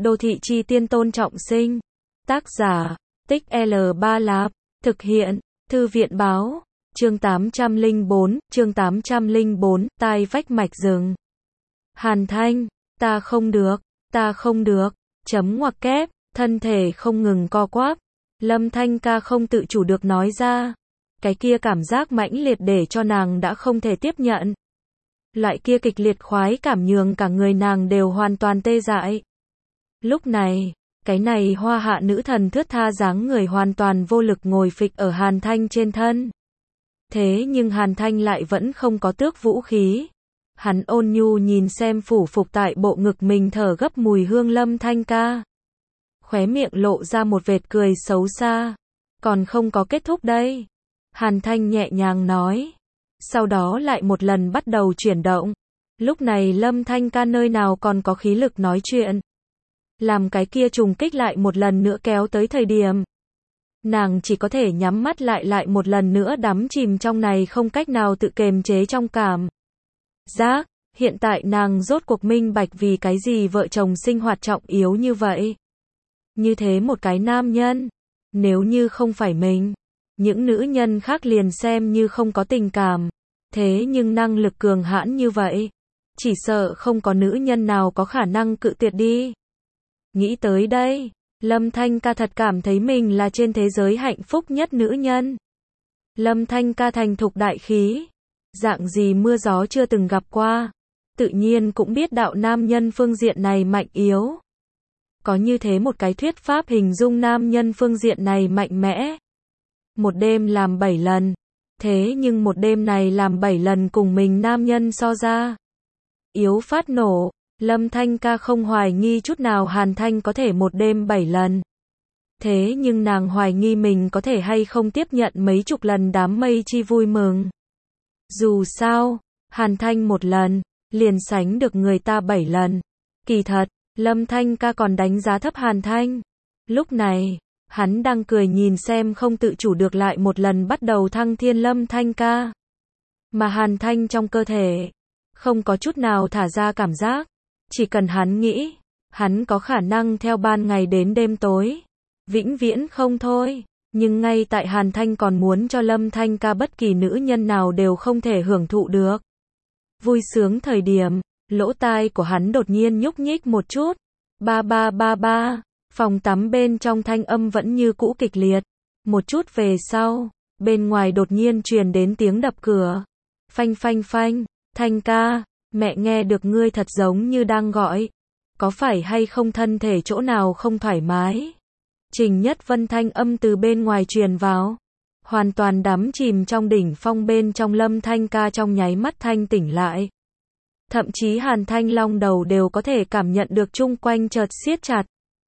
Đô thị chi tiên Tôn Trọng Sinh. Tác giả, Tích L3 Lạp. Thực hiện, Thư viện báo. Chương 804, tai vách mạch rừng. Hàn Thanh, ta không được, chấm ngoặc kép, thân thể không ngừng co quắp. Lâm Thanh Ca không tự chủ được nói ra. Cái kia cảm giác mãnh liệt để cho nàng đã không thể tiếp nhận. Loại kia kịch liệt khoái cảm nhường cả người nàng đều hoàn toàn tê dại. Lúc này, cái này hoa hạ nữ thần thướt tha dáng người hoàn toàn vô lực ngồi phịch ở Hàn Thanh trên thân. Thế nhưng Hàn Thanh lại vẫn không có tước vũ khí. Hắn ôn nhu nhìn xem phủ phục tại bộ ngực mình thở gấp mùi hương Lâm Thanh Ca. Khóe miệng lộ ra một vệt cười xấu xa. Còn không có kết thúc đây. Hàn Thanh nhẹ nhàng nói. Sau đó lại một lần bắt đầu chuyển động. Lúc này Lâm Thanh Ca nơi nào còn có khí lực nói chuyện. Làm cái kia trùng kích lại một lần nữa kéo tới thời điểm. Nàng chỉ có thể nhắm mắt lại một lần nữa đắm chìm trong này không cách nào tự kiềm chế trong cảm giác. Hiện tại nàng rốt cuộc minh bạch vì cái gì vợ chồng sinh hoạt trọng yếu như vậy. Như thế một cái nam nhân, nếu như không phải mình, những nữ nhân khác liền xem như không có tình cảm. Thế nhưng năng lực cường hãn như vậy, chỉ sợ không có nữ nhân nào có khả năng cự tuyệt đi. Nghĩ tới đây, Lâm Thanh Ca thật cảm thấy mình là trên thế giới hạnh phúc nhất nữ nhân. Lâm Thanh Ca thành thục đại khí, dạng gì mưa gió chưa từng gặp qua, tự nhiên cũng biết đạo nam nhân phương diện này mạnh yếu. Có như thế một cái thuyết pháp hình dung nam nhân phương diện này mạnh mẽ. Một đêm làm 7 lần, thế nhưng một đêm này làm 7 lần cùng mình nam nhân so ra yếu phát nổ. Lâm Thanh Ca không hoài nghi chút nào Hàn Thanh có thể một đêm 7 lần. Thế nhưng nàng hoài nghi mình có thể hay không tiếp nhận mấy chục lần đám mây chi vui mừng. Dù sao, Hàn Thanh một lần, liền sánh được người ta 7 lần. Kỳ thật, Lâm Thanh Ca còn đánh giá thấp Hàn Thanh. Lúc này, hắn đang cười nhìn xem không tự chủ được lại một lần bắt đầu thăng thiên Lâm Thanh Ca. Mà Hàn Thanh trong cơ thể, không có chút nào thả ra cảm giác. Chỉ cần hắn nghĩ, hắn có khả năng theo ban ngày đến đêm tối. Vĩnh viễn không thôi. Nhưng ngay tại Hàn Thanh còn muốn cho Lâm Thanh Ca bất kỳ nữ nhân nào đều không thể hưởng thụ được. Vui sướng thời điểm, lỗ tai của hắn đột nhiên nhúc nhích một chút. Ba ba ba ba, phòng tắm bên trong thanh âm vẫn như cũ kịch liệt. Một chút về sau, bên ngoài đột nhiên truyền đến tiếng đập cửa. Phanh phanh phanh, Thanh Ca. Mẹ nghe được ngươi thật giống như đang gọi. Có phải hay không thân thể chỗ nào không thoải mái? Trình Nhất Vân thanh âm từ bên ngoài truyền vào. Hoàn toàn đắm chìm trong đỉnh phong bên trong Lâm Thanh Ca trong nháy mắt thanh tỉnh lại. Thậm chí Hàn Thanh Long đầu đều có thể cảm nhận được chung quanh chợt siết chặt.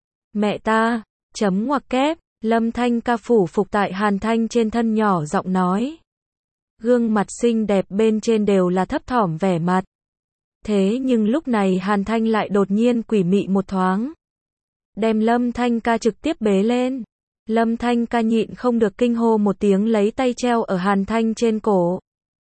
Mẹ ta, chấm ngoặc kép, Lâm Thanh Ca phủ phục tại Hàn Thanh trên thân nhỏ giọng nói. Gương mặt xinh đẹp bên trên đều là thấp thỏm vẻ mặt. Thế nhưng lúc này Hàn Thanh lại đột nhiên quỷ mị một thoáng. Đem Lâm Thanh Ca trực tiếp bế lên. Lâm Thanh Ca nhịn không được kinh hô một tiếng lấy tay treo ở Hàn Thanh trên cổ.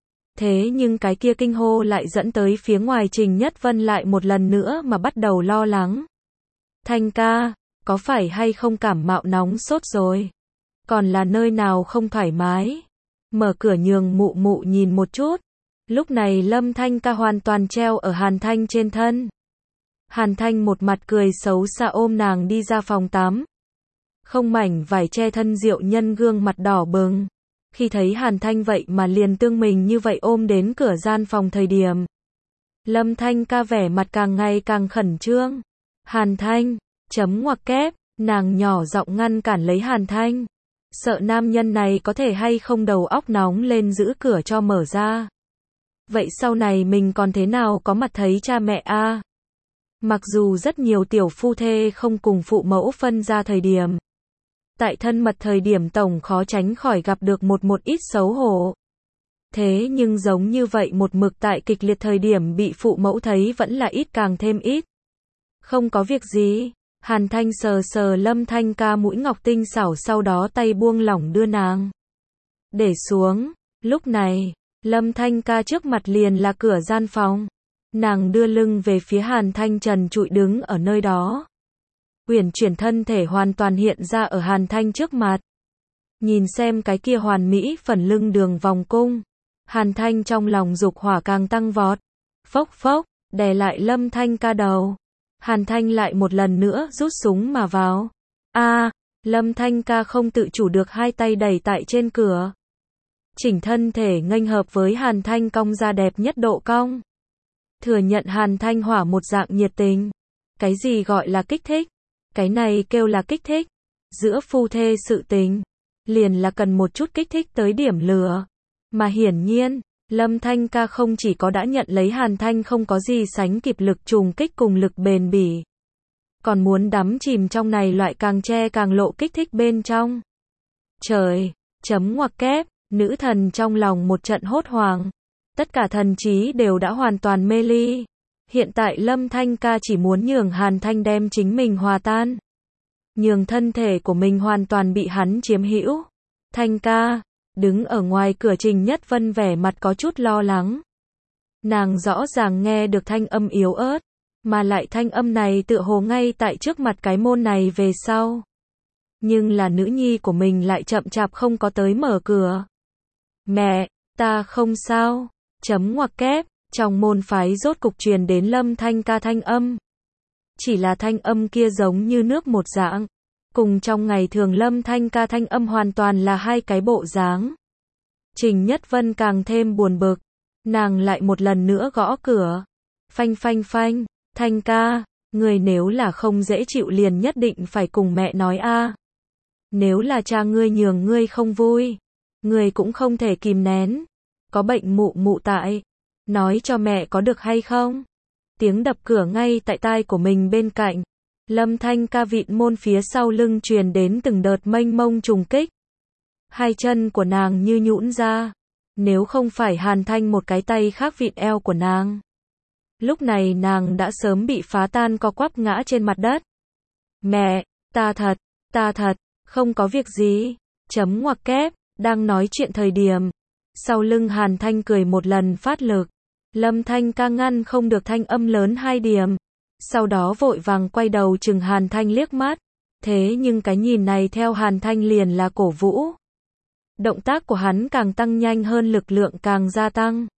Thế nhưng cái kia kinh hô lại dẫn tới phía ngoài Trình Nhất Vân lại một lần nữa mà bắt đầu lo lắng. Thanh Ca, có phải hay không cảm mạo nóng sốt rồi? Còn là nơi nào không thoải mái? Mở cửa nhường mụ mụ nhìn một chút. Lúc này Lâm Thanh Ca hoàn toàn treo ở Hàn Thanh trên thân. Hàn Thanh một mặt cười xấu xa ôm nàng đi ra phòng tắm. Không mảnh vải che thân diệu nhân gương mặt đỏ bừng. Khi thấy Hàn Thanh vậy mà liền tương mình như vậy ôm đến cửa gian phòng thời điểm. Lâm Thanh Ca vẻ mặt càng ngày càng khẩn trương. Hàn Thanh, chấm ngoặc kép, nàng nhỏ giọng ngăn cản lấy Hàn Thanh. Sợ nam nhân này có thể hay không đầu óc nóng lên giữ cửa cho mở ra. Vậy sau này mình còn thế nào có mặt thấy cha mẹ a? Mặc dù rất nhiều tiểu phu thê không cùng phụ mẫu phân ra thời điểm. Tại thân mật thời điểm tổng khó tránh khỏi gặp được một ít xấu hổ. Thế nhưng giống như vậy một mực tại kịch liệt thời điểm bị phụ mẫu thấy vẫn là ít càng thêm ít. Không có việc gì. Hàn Thanh sờ sờ Lâm Thanh Ca mũi ngọc tinh xảo sau đó tay buông lỏng đưa nàng để xuống. Lúc này, Lâm Thanh Ca trước mặt liền là cửa gian phòng. Nàng đưa lưng về phía Hàn Thanh trần trụi đứng ở nơi đó. uyển chuyển thân thể hoàn toàn hiện ra ở Hàn Thanh trước mặt. Nhìn xem cái kia hoàn mỹ phần lưng đường vòng cung, Hàn Thanh trong lòng dục hỏa càng tăng vọt. Phốc phốc, đè lại Lâm Thanh Ca đầu. Hàn Thanh lại một lần nữa rút súng mà vào. Lâm Thanh Ca không tự chủ được hai tay đẩy tại trên cửa. Chỉnh thân thể nghênh hợp với Hàn Thanh cong ra đẹp nhất độ cong. Thừa nhận Hàn Thanh hỏa một dạng nhiệt tình. Cái gì gọi là kích thích? Cái này kêu là kích thích. Giữa phu thê sự tình, liền là cần một chút kích thích tới điểm lửa. Mà hiển nhiên, Lâm Thanh Ca không chỉ có đã nhận lấy Hàn Thanh không có gì sánh kịp lực trùng kích cùng lực bền bỉ, còn muốn đắm chìm trong này loại càng che càng lộ kích thích bên trong. Trời, chấm ngoặc kép, nữ thần trong lòng một trận hốt hoảng. Tất cả thần trí đều đã hoàn toàn mê ly. Hiện tại Lâm Thanh Ca chỉ muốn nhường Hàn Thanh đem chính mình hòa tan. Nhường thân thể của mình hoàn toàn bị hắn chiếm hữu. Thanh ca, đứng ở ngoài cửa Trình Nhất Vân vẻ mặt có chút lo lắng. Nàng rõ ràng nghe được thanh âm yếu ớt, mà lại thanh âm này tựa hồ ngay tại trước mặt cái môn này về sau. Nhưng là nữ nhi của mình lại chậm chạp không có tới mở cửa. Mẹ, ta không sao. Chấm ngoặc kép, trong môn phái rốt cục truyền đến Lâm Thanh Ca thanh âm. Chỉ là thanh âm kia giống như nước một dạng. Cùng trong ngày thường Lâm Thanh Ca thanh âm hoàn toàn là hai cái bộ dáng. Trình Nhất Vân càng thêm buồn bực. Nàng lại một lần nữa gõ cửa. Phanh phanh phanh, Thanh ca, người nếu là không dễ chịu liền nhất định phải cùng mẹ nói a. Nếu là cha ngươi nhường ngươi không vui, ngươi cũng không thể kìm nén. Có bệnh mụ mụ tại. Nói cho mẹ có được hay không? Tiếng đập cửa ngay tại tai của mình bên cạnh. Lâm Thanh Ca vịn môn phía sau lưng truyền đến từng đợt mênh mông trùng kích. Hai chân của nàng như nhũn ra. Nếu không phải Hàn Thanh một cái tay khác vịn eo của nàng, lúc này nàng đã sớm bị phá tan co quắp ngã trên mặt đất. Mẹ, ta thật, không có việc gì. Chấm ngoặc kép, đang nói chuyện thời điểm. Sau lưng Hàn Thanh cười một lần phát lực. Lâm Thanh Ca ngăn không được thanh âm lớn hai điểm. Sau đó vội vàng quay đầu chừng Hàn Thanh liếc mắt. Thế nhưng cái nhìn này theo Hàn Thanh liền là cổ vũ. Động tác của hắn càng tăng nhanh hơn, lực lượng càng gia tăng.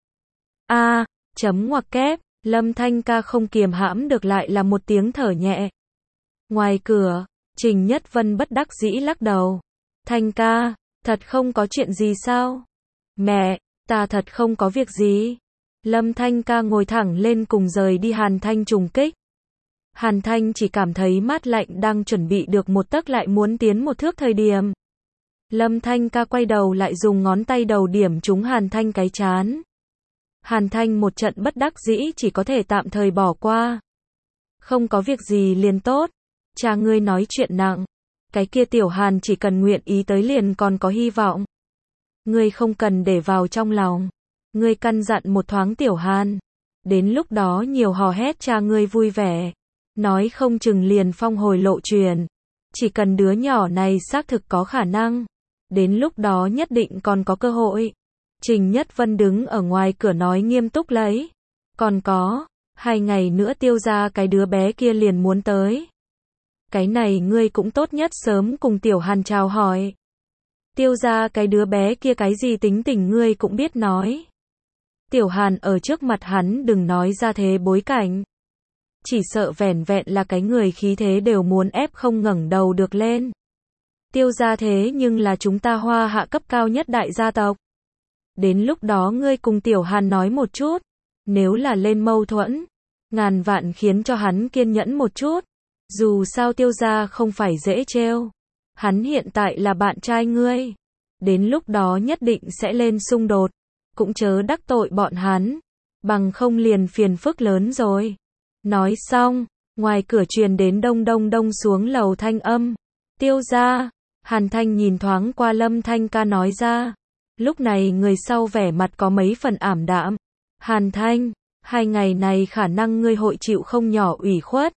Chấm ngoặc kép, Lâm Thanh Ca không kiềm hãm được lại là một tiếng thở nhẹ. Ngoài cửa, Trình Nhất Vân bất đắc dĩ lắc đầu. Thanh ca, thật không có chuyện gì sao? Mẹ, ta thật không có việc gì. Lâm Thanh Ca ngồi thẳng lên cùng rời đi Hàn Thanh trùng kích. Hàn Thanh chỉ cảm thấy mát lạnh đang chuẩn bị được một tấc lại muốn tiến một thước thời điểm. Lâm Thanh Ca quay đầu lại dùng ngón tay đầu điểm trúng Hàn Thanh cái trán. Hàn Thanh một trận bất đắc dĩ chỉ có thể tạm thời bỏ qua. Không có việc gì liền tốt. Cha ngươi nói chuyện nặng. Cái kia tiểu Hàn chỉ cần nguyện ý tới liền còn có hy vọng. Ngươi không cần để vào trong lòng. Ngươi căn dặn một thoáng tiểu Hàn. Đến lúc đó nhiều hò hét cha ngươi vui vẻ. Nói không chừng liền phong hồi lộ truyền. Chỉ cần đứa nhỏ này xác thực có khả năng. Đến lúc đó nhất định còn có cơ hội. Trình Nhất Vân đứng ở ngoài cửa nói nghiêm túc lấy. Còn có, 2 ngày nữa Tiêu gia cái đứa bé kia liền muốn tới. Cái này ngươi cũng tốt nhất sớm cùng tiểu Hàn chào hỏi. Tiêu gia cái đứa bé kia cái gì tính tình ngươi cũng biết nói. Tiểu Hàn ở trước mặt hắn đừng nói ra thế bối cảnh. Chỉ sợ vẻn vẹn là cái người khí thế đều muốn ép không ngẩng đầu được lên. Tiêu gia thế nhưng là chúng ta Hoa Hạ cấp cao nhất đại gia tộc. Đến lúc đó ngươi cùng tiểu Hàn nói một chút. Nếu là lên mâu thuẫn, ngàn vạn khiến cho hắn kiên nhẫn một chút. Dù sao Tiêu gia không phải dễ trêu. Hắn hiện tại là bạn trai ngươi. Đến lúc đó nhất định sẽ lên xung đột. Cũng chớ đắc tội bọn hắn. Bằng không liền phiền phức lớn rồi. Nói xong, ngoài cửa truyền đến đông đông đông xuống lầu thanh âm. Tiêu gia. Hàn Thanh nhìn thoáng qua Lâm Thanh Ca nói ra. Lúc này người sau vẻ mặt có mấy phần ảm đạm. Hàn Thanh, 2 ngày này khả năng ngươi hội chịu không nhỏ ủy khuất.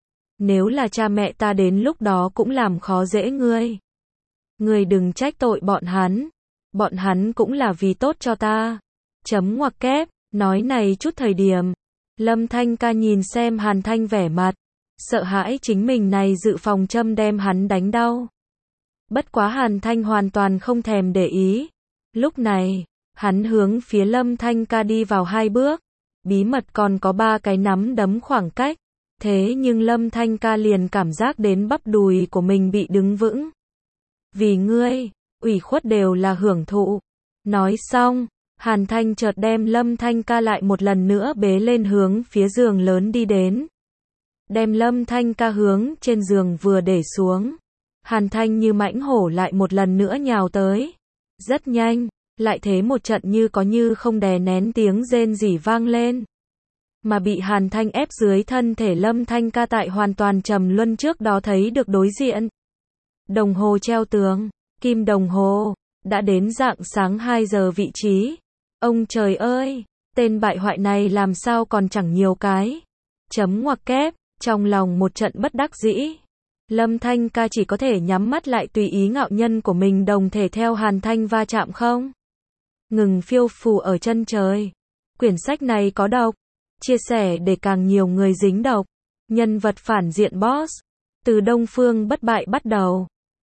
Nếu là cha mẹ ta đến lúc đó cũng làm khó dễ ngươi. Ngươi đừng trách tội bọn hắn. Bọn hắn cũng là vì tốt cho ta. Chấm ngoặc kép, nói này chút thời điểm. Lâm Thanh Ca nhìn xem Hàn Thanh vẻ mặt. sợ hãi chính mình này dự phòng châm đem hắn đánh đau. Bất quá Hàn Thanh hoàn toàn không thèm để ý. Lúc này, hắn hướng phía Lâm Thanh Ca đi vào 2 bước, bí mật còn có 3 cái nắm đấm khoảng cách. Thế nhưng Lâm Thanh Ca liền cảm giác đến bắp đùi của mình bị đứng vững. Vì ngươi, ủy khuất đều là hưởng thụ. Nói xong, Hàn Thanh chợt đem Lâm Thanh Ca lại một lần nữa bế lên hướng phía giường lớn đi đến. Đem Lâm Thanh Ca hướng trên giường vừa để xuống. Hàn Thanh như mãnh hổ lại một lần nữa nhào tới. Rất nhanh, lại thế một trận như có như không đè nén tiếng rên rỉ vang lên. Mà bị Hàn Thanh ép dưới thân thể Lâm Thanh Ca tại hoàn toàn trầm luân trước đó thấy được đối diện. Đồng hồ treo tường, kim đồng hồ, đã đến rạng sáng 2 giờ vị trí. Ông trời ơi, tên bại hoại này làm sao còn chẳng nhiều cái. Chấm ngoặc kép, trong lòng một trận bất đắc dĩ. Lâm Thanh Ca chỉ có thể nhắm mắt lại tùy ý ngạo nhân của mình đồng thể theo Hàn Thanh va chạm không ngừng phiêu phù ở chân trời. Quyển sách này có độc. Chia sẻ để càng nhiều người dính độc. Nhân vật phản diện boss. Từ Đông Phương Bất Bại bắt đầu.